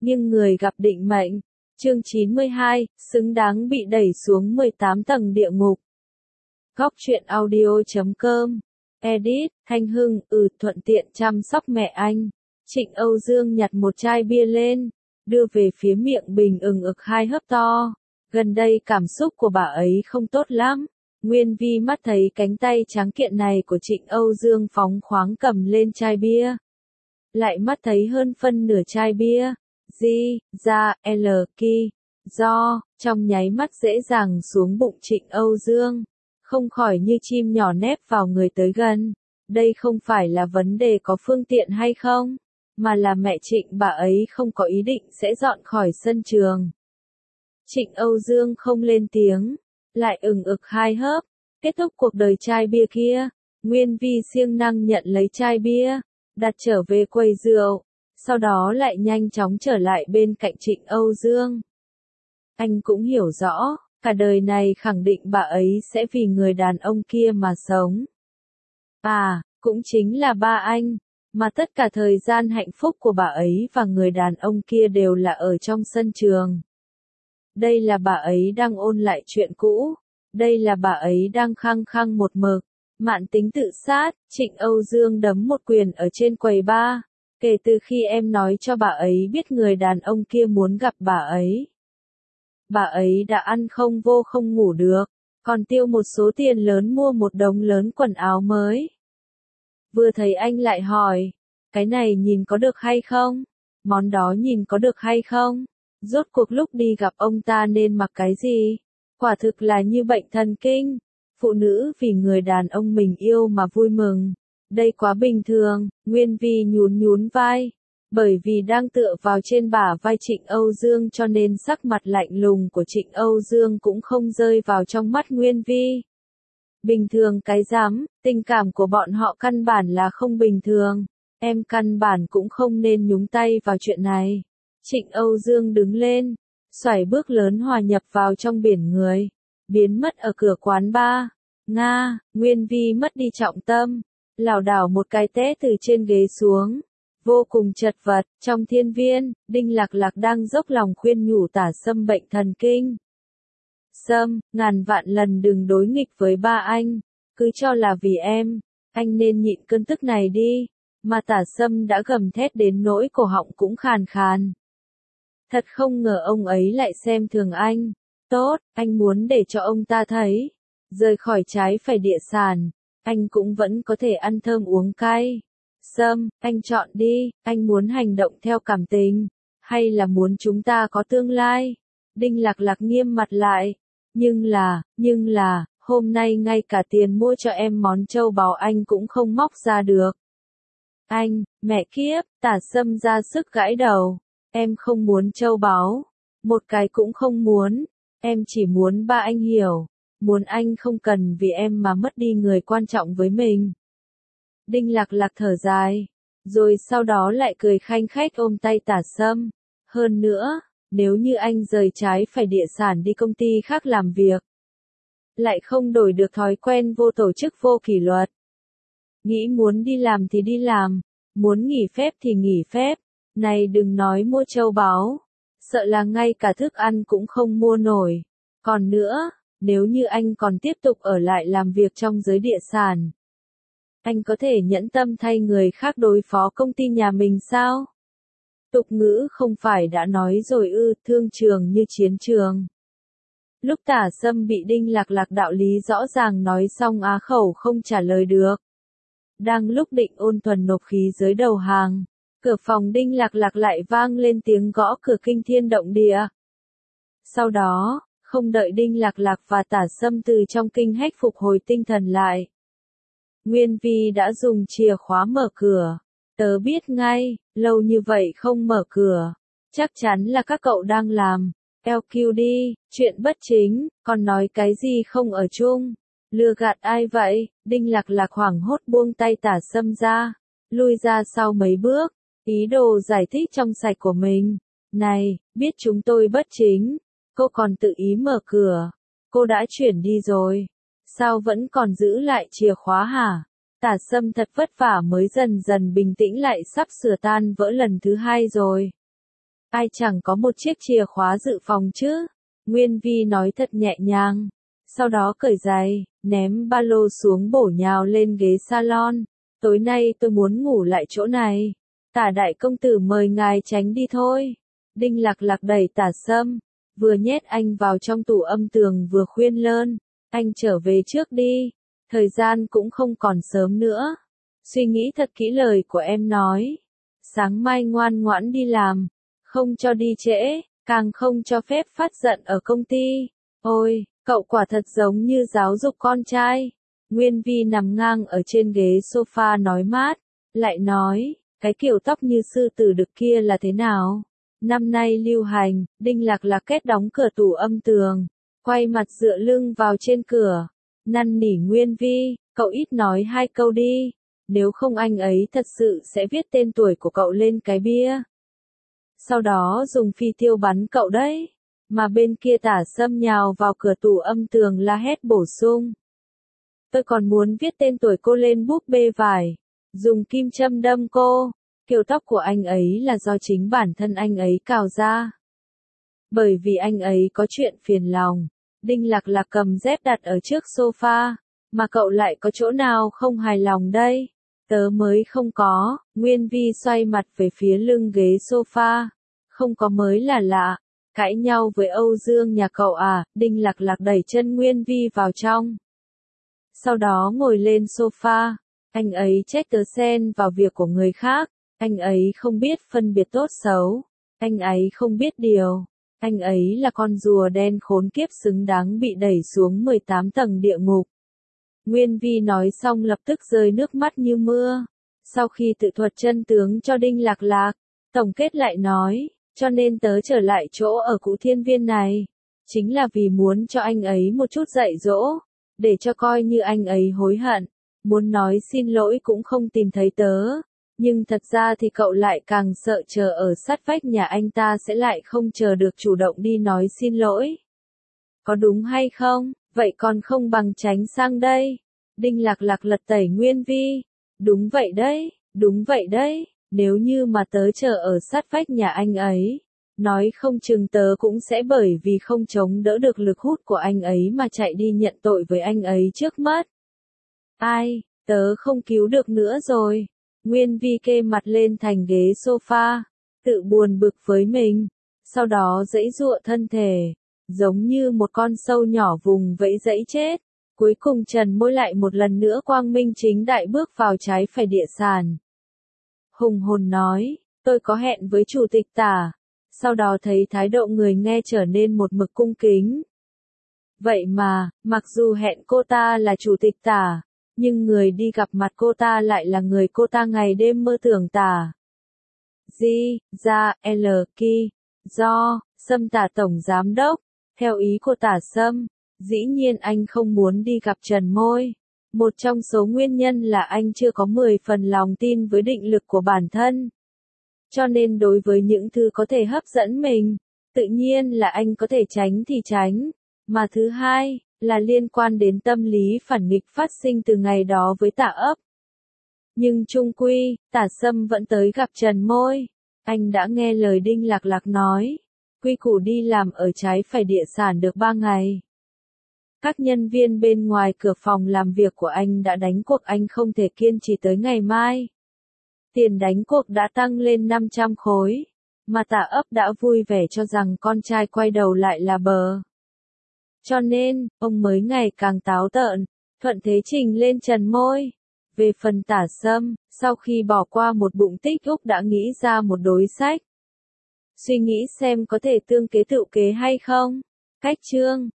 nhưng người gặp định mệnh. Chương 92, xứng đáng bị đẩy xuống 18 tầng địa ngục. Góc truyện audio.com. Edit, Thanh Hưng, thuận tiện chăm sóc mẹ anh. Trịnh Âu Dương nhặt một chai bia lên, đưa về phía miệng bình ực 2 hớp to. Gần đây cảm xúc của bà ấy không tốt lắm. Nguyên Vi mắt thấy cánh tay tráng kiện này của Trịnh Âu Dương phóng khoáng cầm lên chai bia. Lại mắt thấy hơn phân nửa chai bia. Trong nháy mắt dễ dàng xuống bụng Trịnh Âu Dương. Không khỏi như chim nhỏ nép vào người tới gần. Đây không phải là vấn đề có phương tiện hay không, mà là mẹ Trịnh bà ấy không có ý định sẽ dọn khỏi sân trường. Trịnh Âu Dương không lên tiếng, lại ực 2 hớp. Kết thúc cuộc đời chai bia kia, Nguyên Vi siêng năng nhận lấy chai bia, đặt trở về quầy rượu, sau đó lại nhanh chóng trở lại bên cạnh Trịnh Âu Dương. Anh cũng hiểu rõ, cả đời này khẳng định bà ấy sẽ vì người đàn ông kia mà sống. Cũng chính là ba anh, mà tất cả thời gian hạnh phúc của bà ấy và người đàn ông kia đều là ở trong sân trường. Đây là bà ấy đang ôn lại chuyện cũ, đây là bà ấy đang khăng khăng một mực, mạn tính tự sát. Trịnh Âu Dương đấm một quyền ở trên quầy bar. Kể từ khi em nói cho bà ấy biết người đàn ông kia muốn gặp bà ấy đã ăn không vô không ngủ được, còn tiêu một số tiền lớn mua một đống lớn quần áo mới. Vừa thấy anh lại hỏi, cái này nhìn có được hay không? Món đó nhìn có được hay không? Rốt cuộc lúc đi gặp ông ta nên mặc cái gì? Quả thực là như bệnh thần kinh. Phụ nữ vì người đàn ông mình yêu mà vui mừng. Đây quá bình thường. Nguyên Vi nhún vai. Bởi vì đang tựa vào trên bả vai Trịnh Âu Dương cho nên sắc mặt lạnh lùng của Trịnh Âu Dương cũng không rơi vào trong mắt Nguyên Vi. Bình thường cái rắm, tình cảm của bọn họ căn bản là không bình thường. Em căn bản cũng không nên nhúng tay vào chuyện này. Trịnh Âu Dương đứng lên, xoài bước lớn hòa nhập vào trong biển người, biến mất ở cửa quán bar. Nguyên Vi mất đi trọng tâm, lảo đảo một cái té từ trên ghế xuống, vô cùng chật vật. Trong thiên viên, Đinh Lạc Lạc đang dốc lòng khuyên nhủ Tả Sâm bệnh thần kinh. Sâm, ngàn vạn lần đừng đối nghịch với ba anh, cứ cho là vì em, anh nên nhịn cơn tức này đi. Mà Tả Sâm đã gầm thét đến nỗi cổ họng cũng khàn khàn. Thật không ngờ ông ấy lại xem thường anh. Tốt, anh muốn để cho ông ta thấy. Rời khỏi trái phải địa sản, anh cũng vẫn có thể ăn thơm uống cay. Sâm, anh chọn đi, anh muốn hành động theo cảm tình, hay là muốn chúng ta có tương lai? Đinh Lạc Lạc nghiêm mặt lại. Nhưng là, hôm nay ngay cả tiền mua cho em món châu báu anh cũng không móc ra được. Anh, mẹ kiếp, Tả Sâm ra sức gãi đầu. Em không muốn châu báu, một cái cũng không muốn, em chỉ muốn ba anh hiểu, muốn anh không cần vì em mà mất đi người quan trọng với mình. Đinh Lạc Lạc thở dài, rồi sau đó lại cười khanh khách ôm tay Tả Sâm. Hơn nữa, nếu như anh rời trái phải địa sản đi công ty khác làm việc, lại không đổi được thói quen vô tổ chức vô kỷ luật. Nghĩ muốn đi làm thì đi làm, muốn nghỉ phép thì nghỉ phép. Này đừng nói mua châu báu, sợ là ngay cả thức ăn cũng không mua nổi. Còn nữa, nếu như anh còn tiếp tục ở lại làm việc trong giới địa sản, anh có thể nhẫn tâm thay người khác đối phó công ty nhà mình sao? Tục ngữ không phải đã nói rồi ư, thương trường như chiến trường. Lúc Tả Sâm bị Đinh Lạc Lạc đạo lý rõ ràng nói xong á khẩu không trả lời được. Đang lúc định ôn thuần nộp khí giới đầu hàng, cửa phòng Đinh Lạc Lạc lại vang lên tiếng gõ cửa kinh thiên động địa. Sau đó, không đợi Đinh Lạc Lạc và Tả Sâm từ trong kinh hách phục hồi tinh thần lại, Nguyên Vi đã dùng chìa khóa mở cửa. Tớ biết ngay, lâu như vậy không mở cửa, chắc chắn là các cậu đang làm LQ đi, chuyện bất chính, còn nói cái gì không ở chung. Lừa gạt ai vậy? Đinh Lạc Lạc hoảng hốt buông tay Tả Sâm ra, lui ra sau mấy bước, ý đồ giải thích trong sạch của mình. Này, biết chúng tôi bất chính, cô còn tự ý mở cửa, cô đã chuyển đi rồi, sao vẫn còn giữ lại chìa khóa hả? Tả Sâm thật vất vả mới dần dần bình tĩnh lại, sắp sửa tan vỡ lần thứ hai rồi. Ai chẳng có một chiếc chìa khóa dự phòng chứ? Nguyên Vi nói thật nhẹ nhàng. Sau đó cởi giày, ném ba lô xuống bổ nhào lên ghế salon. Tối nay tôi muốn ngủ lại chỗ này. Tả đại công tử mời ngài tránh đi thôi. Đinh Lạc Lạc đẩy Tả Sâm, vừa nhét anh vào trong tủ âm tường vừa khuyên lơn. Anh trở về trước đi. Thời gian cũng không còn sớm nữa. Suy nghĩ thật kỹ lời của em nói. Sáng mai ngoan ngoãn đi làm. Không cho đi trễ, càng không cho phép phát giận ở công ty. Ôi, cậu quả thật giống như giáo dục con trai. Nguyên Vi nằm ngang ở trên ghế sofa nói mát, lại nói, cái kiểu tóc như sư tử đực kia là thế nào? Năm nay lưu hành. Đinh Lạc Lạc kết đóng cửa tủ âm tường, quay mặt dựa lưng vào trên cửa, năn nỉ Nguyên Vi, cậu ít nói 2 câu đi, nếu không anh ấy thật sự sẽ viết tên tuổi của cậu lên cái bia. Sau đó dùng phi tiêu bắn cậu đấy. Mà bên kia Tả Sâm nhào vào cửa tủ âm tường la hét bổ sung. Tôi còn muốn viết tên tuổi cô lên búp bê vải, dùng kim châm đâm cô. Kiểu tóc của anh ấy là do chính bản thân anh ấy cào ra. Bởi vì anh ấy có chuyện phiền lòng. Đinh Lạc Lạc cầm dép đặt ở trước sofa, mà cậu lại có chỗ nào không hài lòng đây? Tớ mới không có. Nguyên Vi xoay mặt về phía lưng ghế sofa. Không có mới là lạ. Cãi nhau với Âu Dương nhà cậu à? Đinh Lạc Lạc đẩy chân Nguyên Vi vào trong. Sau đó ngồi lên sofa. Anh ấy trách tớ xen vào việc của người khác. Anh ấy không biết phân biệt tốt xấu. Anh ấy không biết điều. Anh ấy là con rùa đen khốn kiếp xứng đáng bị đẩy xuống 18 tầng địa ngục. Nguyên Vi nói xong lập tức rơi nước mắt như mưa. Sau khi tự thuật chân tướng cho Đinh Lạc Lạc, tổng kết lại nói, cho nên tớ trở lại chỗ ở cũ Thiên Viên này, chính là vì muốn cho anh ấy một chút dạy dỗ, để cho coi như anh ấy hối hận, muốn nói xin lỗi cũng không tìm thấy tớ. Nhưng thật ra thì cậu lại càng sợ chờ ở sát vách nhà anh ta sẽ lại không chờ được chủ động đi nói xin lỗi. Có đúng hay không? Vậy còn không bằng tránh sang đây. Đinh Lạc Lạc lật tẩy Nguyên Vi. Đúng vậy đấy, đúng vậy đấy. Nếu như mà tớ chờ ở sát vách nhà anh ấy, nói không chừng tớ cũng sẽ bởi vì không chống đỡ được lực hút của anh ấy mà chạy đi nhận tội với anh ấy trước mất. Ai, tớ không cứu được nữa rồi. Nguyên Vi kê mặt lên thành ghế sofa, tự buồn bực với mình, sau đó giãy giụa thân thể, giống như một con sâu nhỏ vùng vẫy giãy chết. Cuối cùng trần môi lại một lần nữa quang minh chính đại bước vào trái phải địa sàn. Hùng hồn nói, tôi có hẹn với chủ tịch Tả, sau đó thấy thái độ người nghe trở nên một mực cung kính. Vậy mà, mặc dù hẹn cô ta là chủ tịch Tả, nhưng người đi gặp mặt cô ta lại là người cô ta ngày đêm mơ tưởng Tả. L. Ki. Do, Sâm Tả tổng giám đốc. Theo ý của Tả Sâm, dĩ nhiên anh không muốn đi gặp Trần Môi. Một trong số nguyên nhân là anh chưa có 10 phần lòng tin với định lực của bản thân. Cho nên đối với những thứ có thể hấp dẫn mình, tự nhiên là anh có thể tránh thì tránh. Mà thứ hai, là liên quan đến tâm lý phản nghịch phát sinh từ ngày đó với Tả Ấp. Nhưng chung quy, Tả Sâm vẫn tới gặp Trần Môi. Anh đã nghe lời Đinh Lạc Lạc nói, quy củ đi làm ở trái phải địa sản được 3 ngày. Các nhân viên bên ngoài cửa phòng làm việc của anh đã đánh cuộc anh không thể kiên trì tới ngày mai. Tiền đánh cuộc đã tăng lên 500 khối, mà Tả Ấp đã vui vẻ cho rằng con trai quay đầu lại là bờ. Cho nên, ông mới ngày càng táo tợn, thuận thế trình lên Trần Môi. Về phần Tả Sâm, sau khi bỏ qua một bụng tích úc đã nghĩ ra một đối sách. Suy nghĩ xem có thể tương kế tự kế hay không. Cách chương